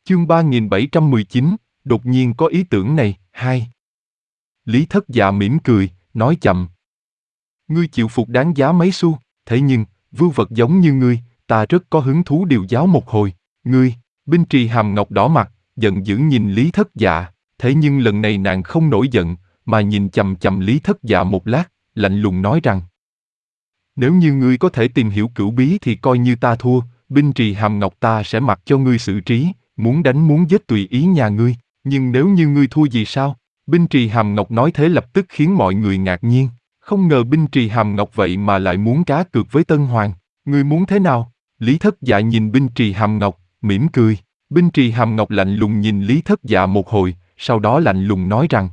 Chương 3719, đột nhiên có ý tưởng này, 2. Lý Thất Dạ mỉm cười, nói chậm. Ngươi chịu phục đáng giá mấy xu, thế nhưng, vưu vật giống như ngươi, ta rất có hứng thú điều giáo một hồi. Ngươi, Binh Trì Hàm Ngọc đỏ mặt, giận dữ nhìn Lý Thất Dạ, thế nhưng lần này nàng không nổi giận, mà nhìn chằm chằm Lý Thất Dạ một lát, lạnh lùng nói rằng: Nếu như ngươi có thể tìm hiểu cửu bí thì coi như ta thua, Binh Trì Hàm Ngọc ta sẽ mặc cho ngươi xử trí, muốn đánh muốn giết tùy ý nhà ngươi, nhưng nếu như ngươi thua gì sao? Binh Trì Hàm Ngọc nói thế lập tức khiến mọi người ngạc nhiên, không ngờ Binh Trì Hàm Ngọc vậy mà lại muốn cá cược với Tân Hoàng, ngươi muốn thế nào? Lý Thất Dạ nhìn Binh Trì Hàm Ngọc, mỉm cười, Binh Trì Hàm Ngọc lạnh lùng nhìn Lý Thất Dạ một hồi, sau đó lạnh lùng nói rằng: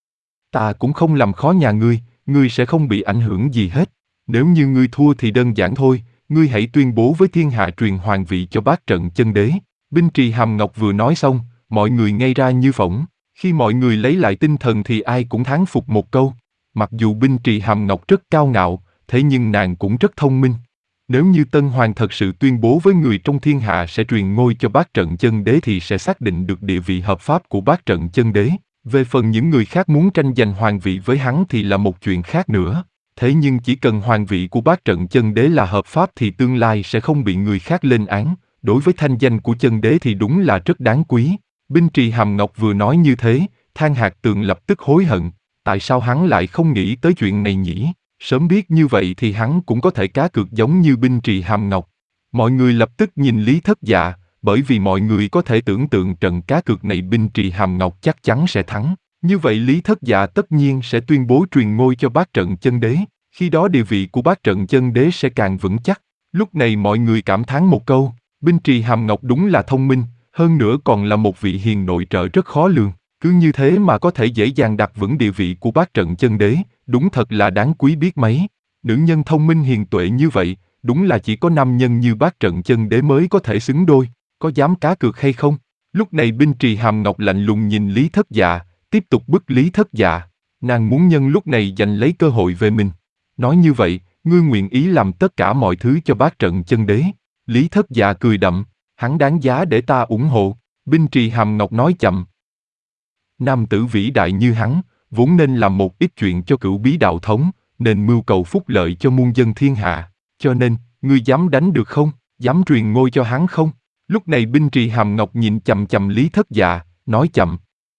Ta cũng không làm khó nhà ngươi sẽ không bị ảnh hưởng gì hết. Nếu như ngươi thua thì đơn giản thôi, ngươi hãy tuyên bố với thiên hạ truyền hoàng vị cho bát trận chân đế. Binh Trì Hàm Ngọc vừa nói xong, mọi người ngây ra như phỗng. Khi mọi người lấy lại tinh thần thì ai cũng thán phục một câu. Mặc dù Binh Trì Hàm Ngọc rất cao ngạo, thế nhưng nàng cũng rất thông minh. Nếu như Tân Hoàng thật sự tuyên bố với người trong thiên hạ sẽ truyền ngôi cho bát trận chân đế thì sẽ xác định được địa vị hợp pháp của bát trận chân đế. Về phần những người khác muốn tranh giành hoàng vị với hắn thì là một chuyện khác nữa. Thế nhưng chỉ cần hoàng vị của bát trận chân đế là hợp pháp thì tương lai sẽ không bị người khác lên án. Đối với thanh danh của chân đế thì đúng là rất đáng quý. Binh Trì Hàm Ngọc vừa nói như thế, Thang Hạc Tường lập tức hối hận. Tại sao hắn lại không nghĩ tới chuyện này nhỉ? Sớm biết như vậy thì hắn cũng có thể cá cược giống như Binh Trì Hàm Ngọc. Mọi người lập tức nhìn Lý Thất Dạ, bởi vì mọi người có thể tưởng tượng trận cá cược này Binh Trì Hàm Ngọc chắc chắn sẽ thắng. Như vậy Lý Thất Dạ tất nhiên sẽ tuyên bố truyền ngôi cho bát trận chân đế. Khi đó địa vị của bát trận chân đế sẽ càng vững chắc. Lúc này mọi người cảm thán một câu, Binh Trì Hàm Ngọc đúng là thông minh, hơn nữa còn là một vị hiền nội trợ rất khó lường. Cứ như thế mà có thể dễ dàng đặt vững địa vị của bát trận chân đế, đúng thật là đáng quý biết mấy. Nữ nhân thông minh hiền tuệ như vậy, đúng là chỉ có nam nhân như bát trận chân đế mới có thể xứng đôi, có dám cá cược hay không? Lúc này Binh Trì Hàm Ngọc lạnh lùng nhìn Lý Thất Dạ, tiếp tục bức Lý Thất Dạ. Nàng muốn nhân lúc này giành lấy cơ hội về mình. Nói như vậy, ngươi nguyện ý làm tất cả mọi thứ cho bát trận chân đế. Lý Thất Dạ cười đậm, hắn đáng giá để ta ủng hộ. Binh Trì Hàm Ngọc nói chậm. Nam tử vĩ đại như hắn, vốn nên làm một ít chuyện cho cửu bí đạo thống, nên mưu cầu phúc lợi cho muôn dân thiên hạ. Cho nên, ngươi dám đánh được không? Dám truyền ngôi cho hắn không? Lúc này Binh Trì Hàm Ngọc nhìn chằm chằm Lý Thất Dạ, nói chậm.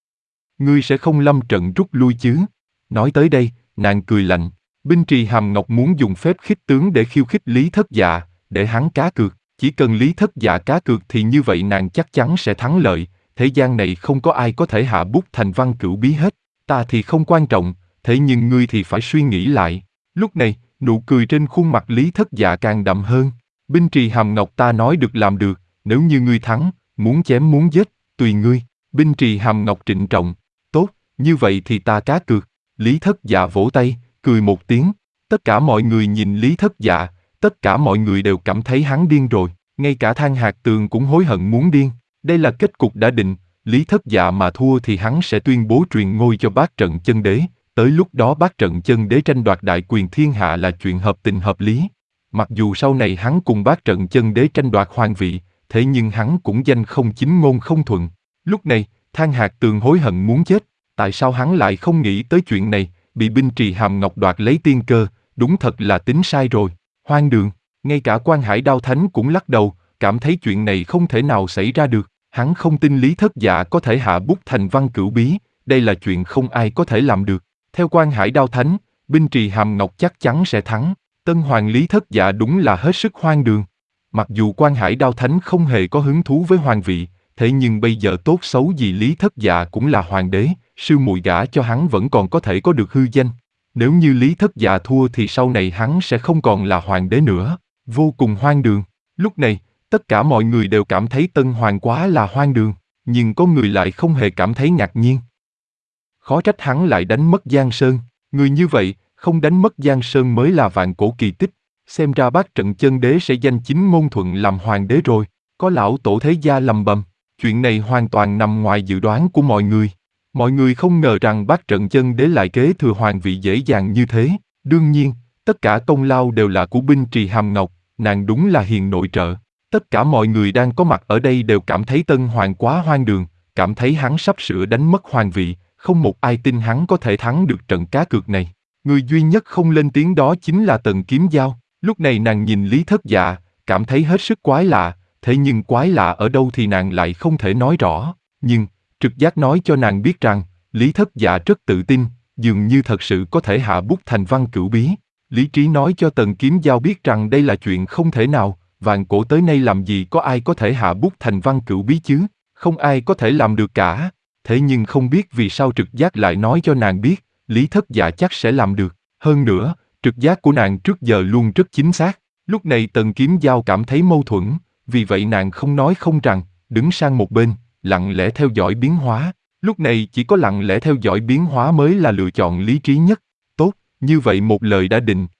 Ngươi sẽ không lâm trận rút lui chứ? Nói tới đây, nàng cười lạnh. Binh Trì Hàm Ngọc muốn dùng phép khích tướng để khiêu khích Lý Thất Dạ, để hắn cá cược. Chỉ cần Lý Thất Dạ cá cược thì như vậy nàng chắc chắn sẽ thắng lợi. Thế gian này không có ai có thể hạ bút thành văn cửu bí hết. Ta thì không quan trọng, thế nhưng ngươi thì phải suy nghĩ lại. Lúc này, nụ cười trên khuôn mặt Lý Thất Dạ càng đậm hơn. Binh Trì Hàm Ngọc ta nói được làm được, nếu như ngươi thắng, muốn chém muốn giết, tùy ngươi. Binh Trì Hàm Ngọc trịnh trọng. Tốt, như vậy thì ta cá cược. Lý Thất Dạ vỗ tay, cười một tiếng. Tất cả mọi người nhìn Lý Thất Dạ, tất cả mọi người đều cảm thấy hắn điên rồi. Ngay cả Thang Hạc Tường cũng hối hận muốn điên. Đây là kết cục đã định, Lý Thất Dạ mà thua thì hắn sẽ tuyên bố truyền ngôi cho bát trận chân đế. Tới lúc đó bát trận chân đế tranh đoạt đại quyền thiên hạ là chuyện hợp tình hợp lý. Mặc dù sau này hắn cùng bát trận chân đế tranh đoạt hoàng vị, thế nhưng hắn cũng danh không chính ngôn không thuận. Lúc này, Thang Hạc Tường hối hận muốn chết. Tại sao hắn lại không nghĩ tới chuyện này, bị Binh Trì Hàm Ngọc đoạt lấy tiên cơ, đúng thật là tính sai rồi. Hoang đường, ngay cả Quan Hải Đao Thánh cũng lắc đầu, cảm thấy chuyện này không thể nào xảy ra được. Hắn không tin Lý Thất Dạ có thể hạ bút thành văn cửu bí, đây là chuyện không ai có thể làm được. Theo Quan Hải Đao Thánh, Binh Trì Hàm Ngọc chắc chắn sẽ thắng. Tân Hoàng Lý Thất Dạ đúng là hết sức hoang đường. Mặc dù Quan Hải Đao Thánh không hề có hứng thú với hoàng vị, thế nhưng bây giờ tốt xấu gì Lý Thất Dạ cũng là hoàng đế, sư muội gả cho hắn vẫn còn có thể có được hư danh. Nếu như Lý Thất Dạ thua thì sau này hắn sẽ không còn là hoàng đế nữa. Vô cùng hoang đường. Lúc này, tất cả mọi người đều cảm thấy Tân Hoàng quá là hoang đường, nhưng có người lại không hề cảm thấy ngạc nhiên. Khó trách hắn lại đánh mất Giang Sơn, người như vậy, không đánh mất Giang Sơn mới là vạn cổ kỳ tích. Xem ra bát trận chân đế sẽ danh chính ngôn thuận làm hoàng đế rồi. Có lão tổ thế gia lầm bầm, chuyện này hoàn toàn nằm ngoài dự đoán của mọi người. Mọi người không ngờ rằng bát trận chân đế lại kế thừa hoàng vị dễ dàng như thế. Đương nhiên, tất cả công lao đều là của Binh Trì Hàm Ngọc, nàng đúng là hiền nội trợ. Tất cả mọi người đang có mặt ở đây đều cảm thấy Tân Hoàng quá hoang đường, cảm thấy hắn sắp sửa đánh mất hoàng vị, không một ai tin hắn có thể thắng được trận cá cược này. Người duy nhất không lên tiếng đó chính là Tần Kiếm Giao. Lúc này nàng nhìn Lý Thất Dạ, cảm thấy hết sức quái lạ, thế nhưng quái lạ ở đâu thì nàng lại không thể nói rõ. Nhưng, trực giác nói cho nàng biết rằng, Lý Thất Dạ rất tự tin, dường như thật sự có thể hạ bút thành văn cửu bí. Lý trí nói cho Tần Kiếm Giao biết rằng đây là chuyện không thể nào, vạn cổ tới nay làm gì có ai có thể hạ bút thành văn cửu bí chứ, không ai có thể làm được cả. Thế nhưng không biết vì sao trực giác lại nói cho nàng biết, Lý Thất Dạ chắc sẽ làm được. Hơn nữa, trực giác của nàng trước giờ luôn rất chính xác. Lúc này Tần Kiếm Giao cảm thấy mâu thuẫn, vì vậy nàng không nói không rằng, đứng sang một bên, lặng lẽ theo dõi biến hóa. Lúc này chỉ có lặng lẽ theo dõi biến hóa mới là lựa chọn lý trí nhất. Tốt, như vậy một lời đã định,